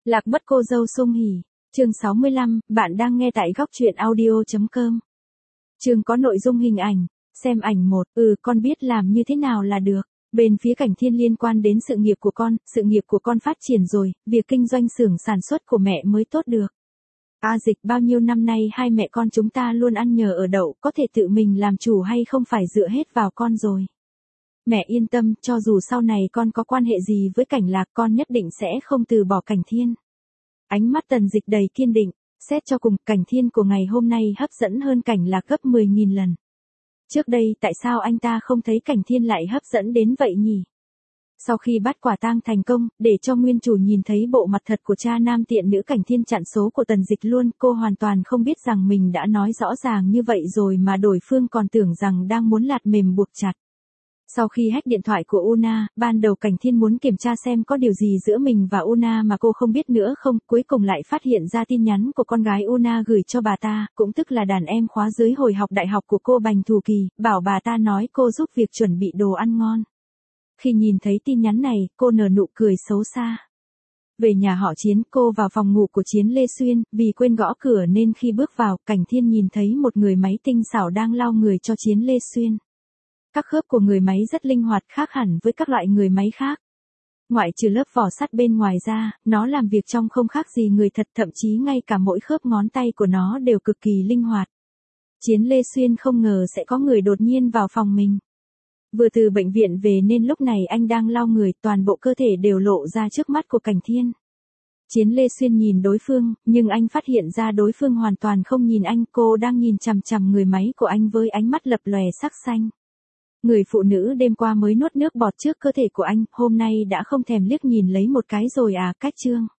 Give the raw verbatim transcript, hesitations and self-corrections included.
Lạc mất cô dâu Sung Hỉ. Chương sáu mươi lăm, bạn đang nghe tại góc truyện audio chấm com. Chương có nội dung hình ảnh. Xem ảnh một. Ừ, con biết làm như thế nào là được. Bên phía Cảnh Thiên liên quan đến sự nghiệp của con, sự nghiệp của con phát triển rồi, việc kinh doanh xưởng sản xuất của mẹ mới tốt được. A Dịch, bao nhiêu năm nay hai mẹ con chúng ta luôn ăn nhờ ở đậu, có thể tự mình làm chủ hay không phải dựa hết vào con rồi. Mẹ yên tâm, cho dù sau này con có quan hệ gì với Cảnh Lạc, con nhất định sẽ không từ bỏ Cảnh Thiên. Ánh mắt Tần Dịch đầy kiên định, xét cho cùng, Cảnh Thiên của ngày hôm nay hấp dẫn hơn Cảnh Lạc gấp mười nghìn lần. Trước đây tại sao anh ta không thấy Cảnh Thiên lại hấp dẫn đến vậy nhỉ? Sau khi bắt quả tang thành công, để cho nguyên chủ nhìn thấy bộ mặt thật của cha nam tiện nữ, Cảnh Thiên chặn số của Tần Dịch luôn, cô hoàn toàn không biết rằng mình đã nói rõ ràng như vậy rồi mà đối phương còn tưởng rằng đang muốn lạt mềm buộc chặt. Sau khi hack điện thoại của Una, ban đầu Cảnh Thiên muốn kiểm tra xem có điều gì giữa mình và Una mà cô không biết nữa không, cuối cùng lại phát hiện ra tin nhắn của con gái Una gửi cho bà ta, cũng tức là đàn em khóa dưới hồi học đại học của cô Bành Thù Kỳ, bảo bà ta nói cô giúp việc chuẩn bị đồ ăn ngon. Khi nhìn thấy tin nhắn này, cô nở nụ cười xấu xa. Về nhà họ Chiến, cô vào phòng ngủ của Chiến Lê Xuyên, vì quên gõ cửa nên khi bước vào, Cảnh Thiên nhìn thấy một người máy tinh xảo đang lau người cho Chiến Lê Xuyên. Các khớp của người máy rất linh hoạt, khác hẳn với các loại người máy khác. Ngoại trừ lớp vỏ sắt bên ngoài ra, nó làm việc trong không khác gì người thật, thậm chí ngay cả mỗi khớp ngón tay của nó đều cực kỳ linh hoạt. Chiến Lê Xuyên không ngờ sẽ có người đột nhiên vào phòng mình. Vừa từ bệnh viện về nên lúc này anh đang lau người, toàn bộ cơ thể đều lộ ra trước mắt của Cảnh Thiên. Chiến Lê Xuyên nhìn đối phương, nhưng anh phát hiện ra đối phương hoàn toàn không nhìn anh, cô đang nhìn chằm chằm người máy của anh với ánh mắt lập lòe sắc xanh. Người phụ nữ đêm qua mới nuốt nước bọt trước cơ thể của anh, hôm nay đã không thèm liếc nhìn lấy một cái rồi à, cách chương.